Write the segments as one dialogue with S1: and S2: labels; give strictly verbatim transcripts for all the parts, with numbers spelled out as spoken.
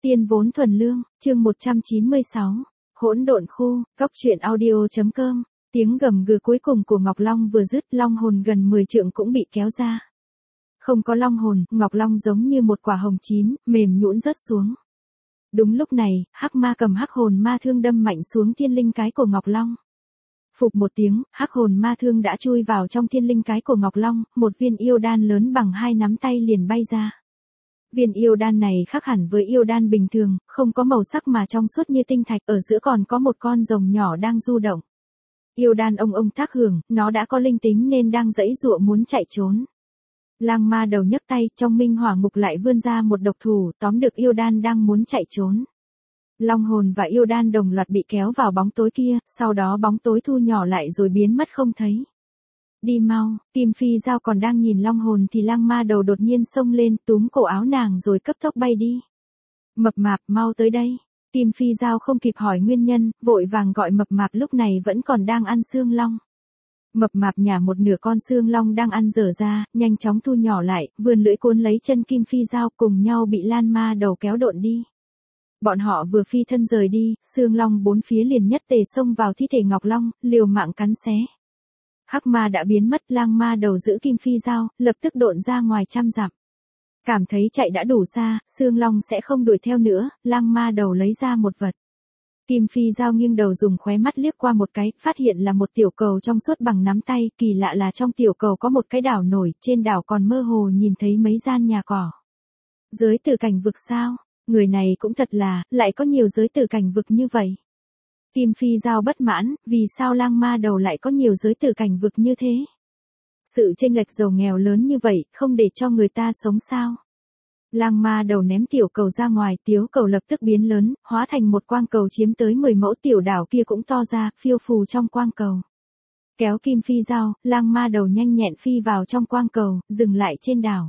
S1: Tiên vốn thuần lương, chương một trăm chín mươi sáu. Hỗn độn khu, góc truyện audio.com. Tiếng gầm gừ cuối cùng của Ngọc Long vừa dứt, long hồn gần mười trượng cũng bị kéo ra. Không có long hồn, Ngọc Long giống như một quả hồng chín, mềm nhũn rớt xuống. Đúng lúc này, hắc ma cầm hắc hồn ma thương đâm mạnh xuống thiên linh cái của Ngọc Long. Phụp một tiếng, hắc hồn ma thương đã chui vào trong thiên linh cái của Ngọc Long, một viên yêu đan lớn bằng hai nắm tay liền bay ra. Viên yêu đan này khác hẳn với yêu đan bình thường, không có màu sắc mà trong suốt như tinh thạch, ở giữa còn có một con rồng nhỏ đang du động. Yêu đan ông ông tác hưởng, nó đã có linh tính nên đang giãy giụa muốn chạy trốn. Lang ma đầu nhấc tay, trong minh hỏa ngục lại vươn ra một độc thủ, tóm được yêu đan đang muốn chạy trốn. Long hồn và yêu đan đồng loạt bị kéo vào bóng tối kia, sau đó bóng tối thu nhỏ lại rồi biến mất không thấy. Đi mau, Kim Phi Dao còn đang nhìn long hồn thì lang ma đầu đột nhiên xông lên, túm cổ áo nàng rồi cấp tốc bay đi. Mập mạp, mau tới đây. Kim Phi Dao không kịp hỏi nguyên nhân, vội vàng gọi mập mạp lúc này vẫn còn đang ăn xương long. Mập mạp nhả một nửa con xương long đang ăn dở ra, nhanh chóng thu nhỏ lại, vươn lưỡi cuốn lấy chân Kim Phi Dao, cùng nhau bị lan ma đầu kéo độn đi. Bọn họ vừa phi thân rời đi, xương long bốn phía liền nhất tề xông vào thi thể Ngọc Long, liều mạng cắn xé. Hắc ma đã biến mất, lang ma đầu giữ Kim Phi Dao, lập tức độn ra ngoài trăm dặm. Cảm thấy chạy đã đủ xa, xương long sẽ không đuổi theo nữa, lang ma đầu lấy ra một vật. Kim Phi Dao nghiêng đầu dùng khóe mắt liếc qua một cái, phát hiện là một tiểu cầu trong suốt bằng nắm tay, kỳ lạ là trong tiểu cầu có một cái đảo nổi, trên đảo còn mơ hồ nhìn thấy mấy gian nhà cỏ. Giới tử cảnh vực sao? Người này cũng thật là, lại có nhiều giới tử cảnh vực như vậy. Kim Phi Dao bất mãn, vì sao lang ma đầu lại có nhiều giới tử cảnh vực như thế? Sự chênh lệch giàu nghèo lớn như vậy, không để cho người ta sống sao? Lang ma đầu ném tiểu cầu ra ngoài, tiếu cầu lập tức biến lớn, hóa thành một quang cầu chiếm tới mười mẫu, tiểu đảo kia cũng to ra, phiêu phù trong quang cầu. Kéo Kim Phi Dao, lang ma đầu nhanh nhẹn phi vào trong quang cầu, dừng lại trên đảo.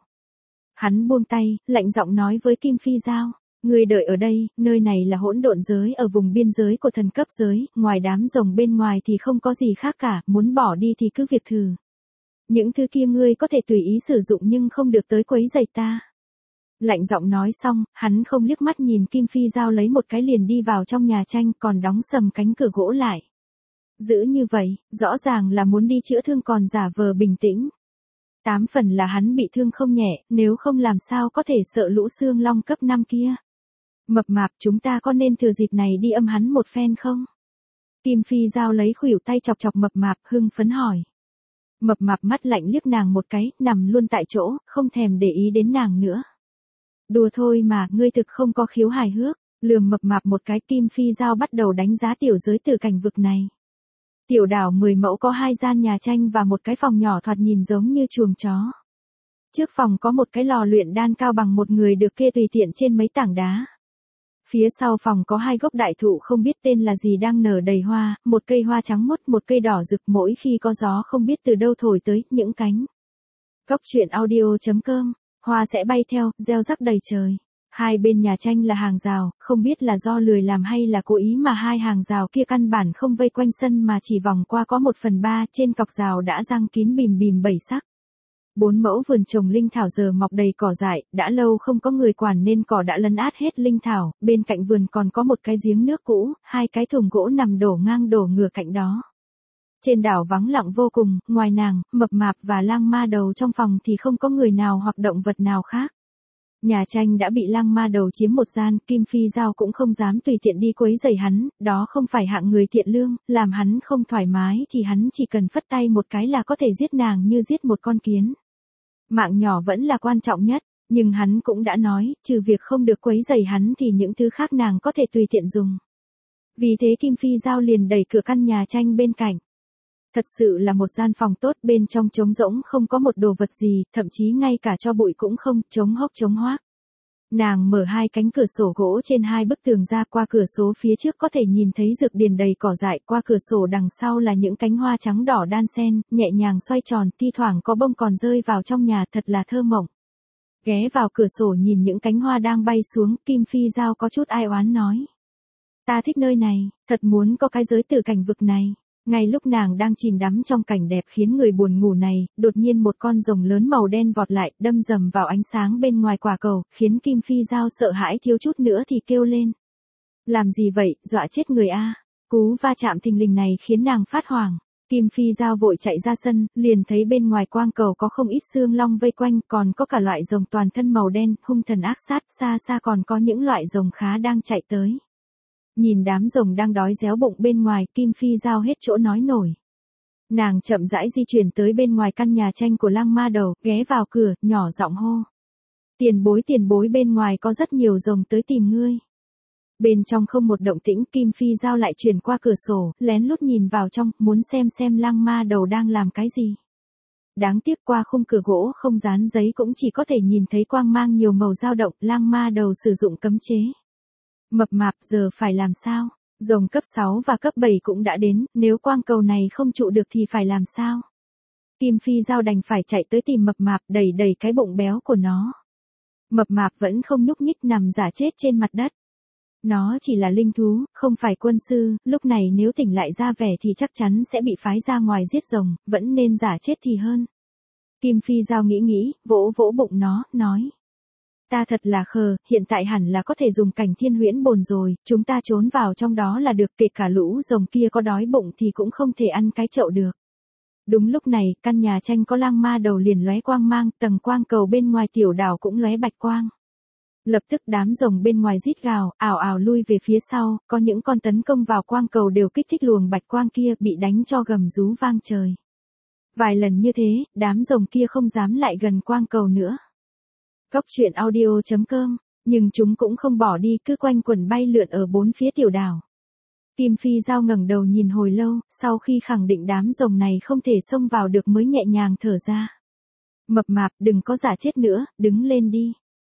S1: Hắn buông tay, lạnh giọng nói với Kim Phi Dao. Ngươi đợi ở đây, nơi này là hỗn độn giới ở vùng biên giới của thần cấp giới, ngoài đám rồng bên ngoài thì không có gì khác cả, muốn bỏ đi thì cứ việc thử. Những thứ kia ngươi có thể tùy ý sử dụng nhưng không được tới quấy rầy ta. Lạnh giọng nói xong, hắn không liếc mắt nhìn Kim Phi Dao lấy một cái liền đi vào trong nhà tranh, còn đóng sầm cánh cửa gỗ lại. Giữ như vậy, rõ ràng là muốn đi chữa thương còn giả vờ bình tĩnh. Tám phần là hắn bị thương không nhẹ, nếu không làm sao có thể sợ lũ xương long cấp năm kia. Mập mạp, chúng ta có nên thừa dịp này đi âm hắn một phen không? Kim Phi Dao lấy khuỷu tay chọc chọc mập mạp, hưng phấn hỏi. Mập mạp mắt lạnh liếc nàng một cái, nằm luôn tại chỗ, không thèm để ý đến nàng nữa. Đùa thôi mà, ngươi thực không có khiếu hài hước. Lườm mập mạp một cái, Kim Phi Dao bắt đầu đánh giá tiểu giới tử cảnh vực này. Tiểu đảo mười mẫu có hai gian nhà tranh và một cái phòng nhỏ thoạt nhìn giống như chuồng chó. Trước phòng có một cái lò luyện đan cao bằng một người được kê tùy tiện trên mấy tảng đá. Phía sau phòng có hai gốc đại thụ không biết tên là gì đang nở đầy hoa, một cây hoa trắng muốt, một cây đỏ rực, mỗi khi có gió không biết từ đâu thổi tới, những cánh. Góc truyện audio.com, hoa sẽ bay theo, gieo rắc đầy trời. Hai bên nhà tranh là hàng rào, không biết là do lười làm hay là cố ý mà hai hàng rào kia căn bản không vây quanh sân mà chỉ vòng qua có một phần ba, trên cọc rào đã răng kín bìm bìm bảy sắc. Bốn mẫu vườn trồng linh thảo giờ mọc đầy cỏ dại, đã lâu không có người quản nên cỏ đã lấn át hết linh thảo, bên cạnh vườn còn có một cái giếng nước cũ, hai cái thùng gỗ nằm đổ ngang đổ ngửa cạnh đó. Trên đảo vắng lặng vô cùng, ngoài nàng, mập mạp và lang ma đầu trong phòng thì không có người nào hoặc động vật nào khác. Nhà tranh đã bị lang ma đầu chiếm một gian, Kim Phi Dao cũng không dám tùy tiện đi quấy rầy hắn, đó không phải hạng người thiện lương, làm hắn không thoải mái thì hắn chỉ cần phất tay một cái là có thể giết nàng như giết một con kiến. Mạng nhỏ vẫn là quan trọng nhất, nhưng hắn cũng đã nói, trừ việc không được quấy rầy hắn thì những thứ khác nàng có thể tùy tiện dùng. Vì thế Kim Phi Dao liền đẩy cửa căn nhà tranh bên cạnh. Thật sự là một gian phòng tốt, bên trong trống rỗng không có một đồ vật gì, thậm chí ngay cả cho bụi cũng không, trống hốc trống hoác. Nàng mở hai cánh cửa sổ gỗ trên hai bức tường ra, qua cửa sổ phía trước có thể nhìn thấy dược điền đầy cỏ dại, qua cửa sổ đằng sau là những cánh hoa trắng đỏ đan xen, nhẹ nhàng xoay tròn, thi thoảng có bông còn rơi vào trong nhà, thật là thơ mộng. Ghé vào cửa sổ nhìn những cánh hoa đang bay xuống, Kim Phi Dao có chút ai oán nói. Ta thích nơi này, thật muốn có cái giới tử cảnh vực này. Ngay lúc nàng đang chìm đắm trong cảnh đẹp khiến người buồn ngủ này, đột nhiên một con rồng lớn màu đen vọt lại, đâm rầm vào ánh sáng bên ngoài quả cầu, khiến Kim Phi Dao sợ hãi thiếu chút nữa thì kêu lên. Làm gì vậy, dọa chết người a. Cú va chạm thình lình này khiến nàng phát hoảng. Kim Phi Dao vội chạy ra sân, liền thấy bên ngoài quang cầu có không ít xương long vây quanh, còn có cả loại rồng toàn thân màu đen, hung thần ác sát, xa xa còn có những loại rồng khá đang chạy tới. Nhìn đám rồng đang đói réo bụng bên ngoài, Kim Phi Dao hết chỗ nói nổi. Nàng chậm rãi di chuyển tới bên ngoài căn nhà tranh của Lăng Ma Đầu, ghé vào cửa, nhỏ giọng hô. Tiền bối tiền bối, bên ngoài có rất nhiều rồng tới tìm ngươi. Bên trong không một động tĩnh, Kim Phi Dao lại chuyển qua cửa sổ, lén lút nhìn vào trong, muốn xem xem Lăng Ma Đầu đang làm cái gì. Đáng tiếc qua khung cửa gỗ không dán giấy cũng chỉ có thể nhìn thấy quang mang nhiều màu dao động, Lăng Ma Đầu sử dụng cấm chế. Mập mạp, giờ phải làm sao? Rồng cấp sáu và cấp bảy cũng đã đến, nếu quang cầu này không trụ được thì phải làm sao? Kim Phi Dao đành phải chạy tới tìm mập mạp, đẩy đẩy cái bụng béo của nó. Mập mạp vẫn không nhúc nhích, nằm giả chết trên mặt đất. Nó chỉ là linh thú, không phải quân sư, lúc này nếu tỉnh lại ra vẻ thì chắc chắn sẽ bị phái ra ngoài giết rồng, vẫn nên giả chết thì hơn. Kim Phi Dao nghĩ nghĩ, vỗ vỗ bụng nó, nói. Ta thật là khờ, hiện tại hẳn là có thể dùng cảnh thiên huyễn bồn rồi, chúng ta trốn vào trong đó là được, kể cả lũ rồng kia có đói bụng thì cũng không thể ăn cái chậu được. Đúng lúc này, căn nhà tranh có Lăng Ma Đầu liền lóe quang mang, tầng quang cầu bên ngoài tiểu đảo cũng lóe bạch quang. Lập tức đám rồng bên ngoài rít gào, ảo ảo lui về phía sau, có những con tấn công vào quang cầu đều kích thích luồng bạch quang kia, bị đánh cho gầm rú vang trời. Vài lần như thế, đám rồng kia không dám lại gần quang cầu nữa. Cóc truyện audio chấm com, nhưng chúng cũng không bỏ đi, cứ quanh quẩn bay lượn ở bốn phía tiểu đảo. Kim Phi Dao ngẩng đầu nhìn hồi lâu, sau khi khẳng định đám rồng này không thể xông vào được mới nhẹ nhàng thở ra. Mập mạp, đừng có giả chết nữa, đứng lên đi.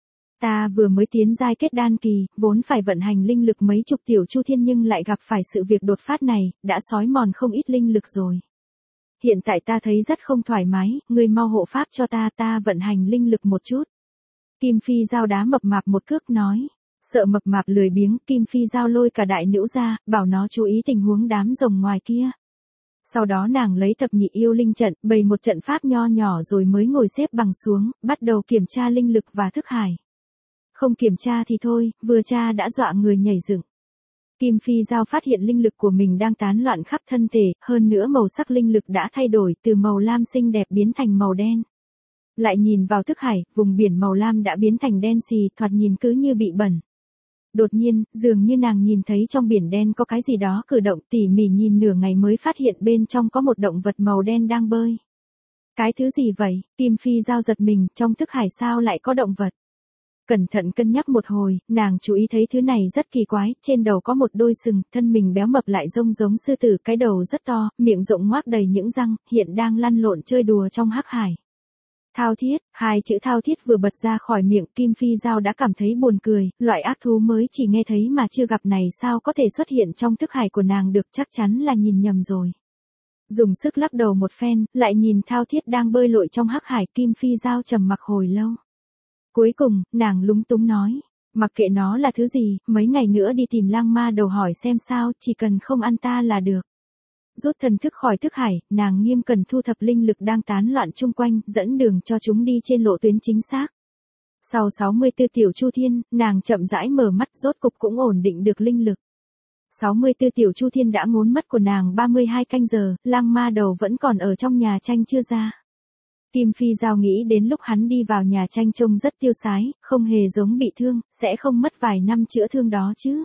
S1: Ta vừa mới tiến giai kết đan kỳ, vốn phải vận hành linh lực mấy chục tiểu chu thiên nhưng lại gặp phải sự việc đột phát này, đã xói mòn không ít linh lực rồi. Hiện tại ta thấy rất không thoải mái, ngươi mau hộ pháp cho ta, ta vận hành linh lực một chút. Kim Phi Dao đá mập mạp một cước nói. Sợ mập mạp lười biếng, Kim Phi Dao lôi cả đại nữ ra, bảo nó chú ý tình huống đám rồng ngoài kia. Sau đó nàng lấy thập nhị yêu linh trận, bày một trận pháp nho nhỏ rồi mới ngồi xếp bằng xuống, bắt đầu kiểm tra linh lực và thức hải. Không kiểm tra thì thôi, vừa tra đã dọa người nhảy dựng. Kim Phi Dao phát hiện linh lực của mình đang tán loạn khắp thân thể, hơn nữa màu sắc linh lực đã thay đổi từ màu lam xinh đẹp biến thành màu đen. Lại nhìn vào thức hải, vùng biển màu lam đã biến thành đen xì, thoạt nhìn cứ như bị bẩn. Đột nhiên, dường như nàng nhìn thấy trong biển đen có cái gì đó cử động, tỉ mỉ nhìn nửa ngày mới phát hiện bên trong có một động vật màu đen đang bơi. Cái thứ gì vậy? Kim Phi Dao giật mình, trong thức hải sao lại có động vật? Cẩn thận cân nhắc một hồi, nàng chú ý thấy thứ này rất kỳ quái, trên đầu có một đôi sừng, thân mình béo mập lại rông giống sư tử, cái đầu rất to, miệng rộng ngoác đầy những răng, hiện đang lăn lộn chơi đùa trong hắc hải. Thao thiết, hai chữ thao thiết vừa bật ra khỏi miệng, Kim Phi Dao đã cảm thấy buồn cười, loại ác thú mới chỉ nghe thấy mà chưa gặp này sao có thể xuất hiện trong thức hải của nàng được, chắc chắn là nhìn nhầm rồi. Dùng sức lắc đầu một phen, lại nhìn thao thiết đang bơi lội trong hắc hải, Kim Phi Dao trầm mặc hồi lâu. Cuối cùng, nàng lúng túng nói, mặc kệ nó là thứ gì, mấy ngày nữa đi tìm Lăng Ma Đầu hỏi xem sao, chỉ cần không ăn ta là được. Rút thần thức khỏi thức hải, nàng nghiêm cẩn thu thập linh lực đang tán loạn chung quanh, dẫn đường cho chúng đi trên lộ tuyến chính xác. Sau sáu mươi tư tiểu chu thiên, nàng chậm rãi mở mắt, rốt cục cũng ổn định được linh lực. sáu mươi tư tiểu chu thiên đã ngốn mất của nàng ba mươi hai canh giờ, Lăng Ma Đầu vẫn còn ở trong nhà tranh chưa ra. Kim Phi Dao nghĩ đến lúc hắn đi vào nhà tranh trông rất tiêu sái, không hề giống bị thương, sẽ không mất vài năm chữa thương đó chứ.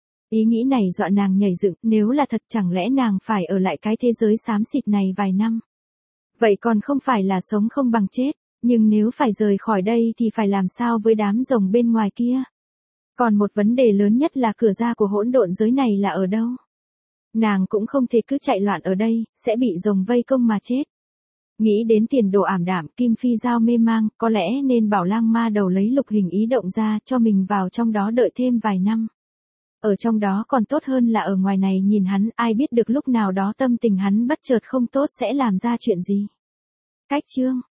S1: Ý nghĩ này dọa nàng nhảy dựng, nếu là thật chẳng lẽ nàng phải ở lại cái thế giới xám xịt này vài năm. Vậy còn không phải là sống không bằng chết, nhưng nếu phải rời khỏi đây thì phải làm sao với đám rồng bên ngoài kia. Còn một vấn đề lớn nhất là cửa ra của hỗn độn giới này là ở đâu. Nàng cũng không thể cứ chạy loạn ở đây, sẽ bị rồng vây công mà chết. Nghĩ đến tiền đồ ảm đạm, Kim Phi Dao mê mang, có lẽ nên bảo Lăng Ma Đầu lấy lục hình ý động ra cho mình vào trong đó đợi thêm vài năm. Ở trong đó còn tốt hơn là ở ngoài này nhìn hắn, ai biết được lúc nào đó tâm tình hắn bất chợt không tốt sẽ làm ra chuyện gì. Cách chương